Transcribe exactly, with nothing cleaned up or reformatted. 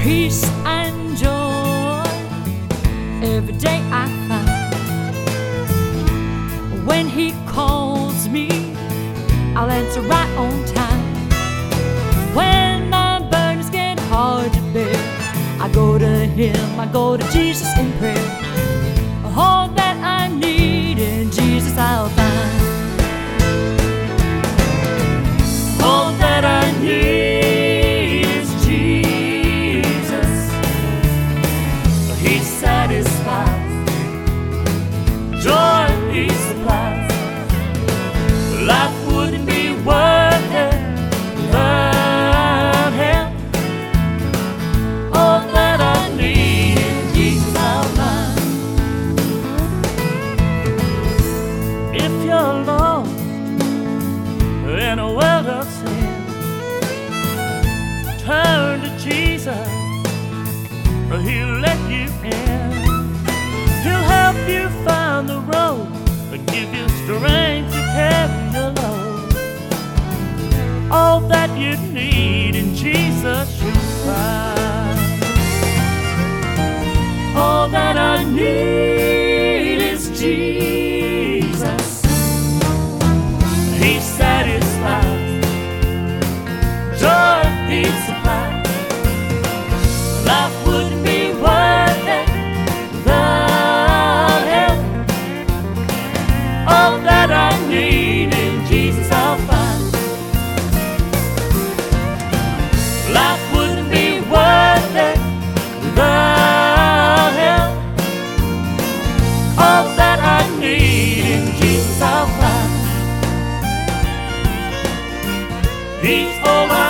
peace and joy every day I find. When He calls me, I'll answer right on time. When my burdens get hard to bear, I go to Him, I go to Jesus in prayer. All that I need in Jesus I'll find. All that I need is Jesus. He satisfies, joy He supplies. Life wouldn't be worth it without Him. All that I need in Jesus I'll find. If you're lost in a world of sin, turn to Jesus, or He'll let you in. He'll help you find the road and give you strength to carry your load. All that you need in Jesus you'll find. All that I need is Jesus. He satisfies, joy He supplies. Life wouldn't be worth it without Him. All that I need in Jesus I'll find. Life wouldn't be worth it without Him. All that I need in Jesus I'll find. He's all I